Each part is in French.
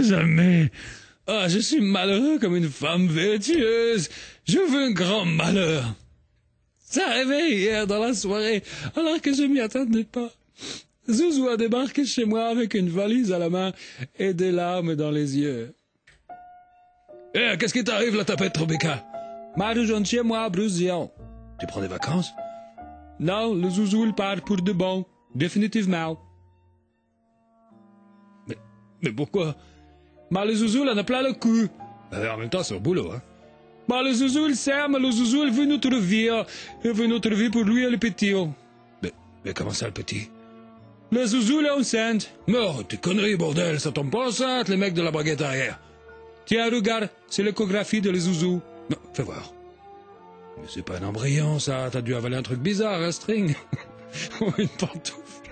jamais. Ah, je suis malheureux comme une femme vertueuse. Je veux un grand malheur. Ça arrivait hier dans la soirée, alors que je m'y attendais pas. Zouzou a débarqué chez moi avec une valise à la main et des larmes dans les yeux. Eh, qu'est-ce qui t'arrive, la tapette, Rebecca? Ma rejoint chez moi à Bruxion. Tu prends des vacances? Non, le Zouzou, il part pour de bon. Définitivement. Mais pourquoi? Le Zouzou, il en a plein le cul. En même temps, c'est au boulot, hein. Le Zouzou, il s'aime, le Zouzou, il veut notre vie. Il veut notre vie pour lui et le petit. Mais comment ça, le petit? Le Zouzou, il est enceinte. Non, tes conneries, bordel, ça tombe pas enceinte, les mecs de la baguette arrière. Tiens, regarde, c'est l'échographie de le Zouzou. Non, fais voir. Mais c'est pas un embryon, ça. T'as dû avaler un truc bizarre, un string. Ou une pantoufle.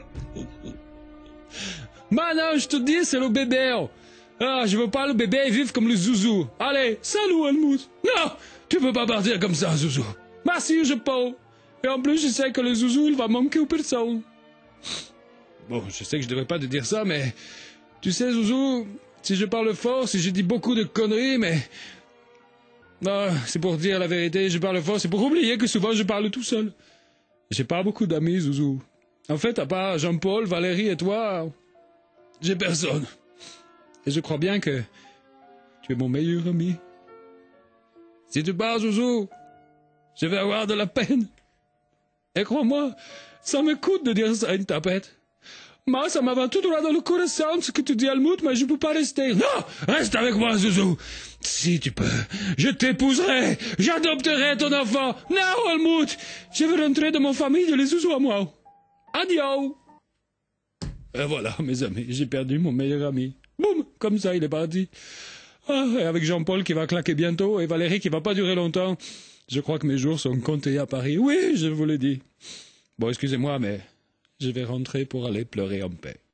Non, je te dis, c'est le bébé. Ah, je veux pas le bébé vivre comme le Zouzou. Allez, salut, Helmut. Non, tu peux pas partir comme ça, Zouzou. Si, je peux. Et en plus, je sais que le Zouzou, il va manquer aux personnes. Bon, je sais que je devrais pas te dire ça, mais... Tu sais, Zouzou, si je parle fort, si je dis beaucoup de conneries, mais... Non, c'est pour dire la vérité, je parle fort, c'est pour oublier que souvent je parle tout seul. J'ai pas beaucoup d'amis, Zouzou. En fait, à part Jean-Paul, Valérie et toi, j'ai personne. Et je crois bien que tu es mon meilleur ami. Si tu pars, Zouzou, je vais avoir de la peine. Et crois-moi, ça me coûte de dire ça à une tapette. Moi, ça m'a va tout droit dans le corazon ce que tu dis, Helmut, mais je peux pas rester. Non, reste avec moi, Zouzou. Si tu peux, je t'épouserai, j'adopterai ton enfant. Non, Helmut, je veux rentrer dans mon famille de les Zouzou à moi. Adieu. Et voilà, mes amis, j'ai perdu mon meilleur ami. Boum, comme ça, il est parti. Ah, et avec Jean-Paul qui va claquer bientôt et Valérie qui va pas durer longtemps, je crois que mes jours sont comptés à Paris. Oui, je vous le dis. Bon, excusez-moi, mais je vais rentrer pour aller pleurer en paix.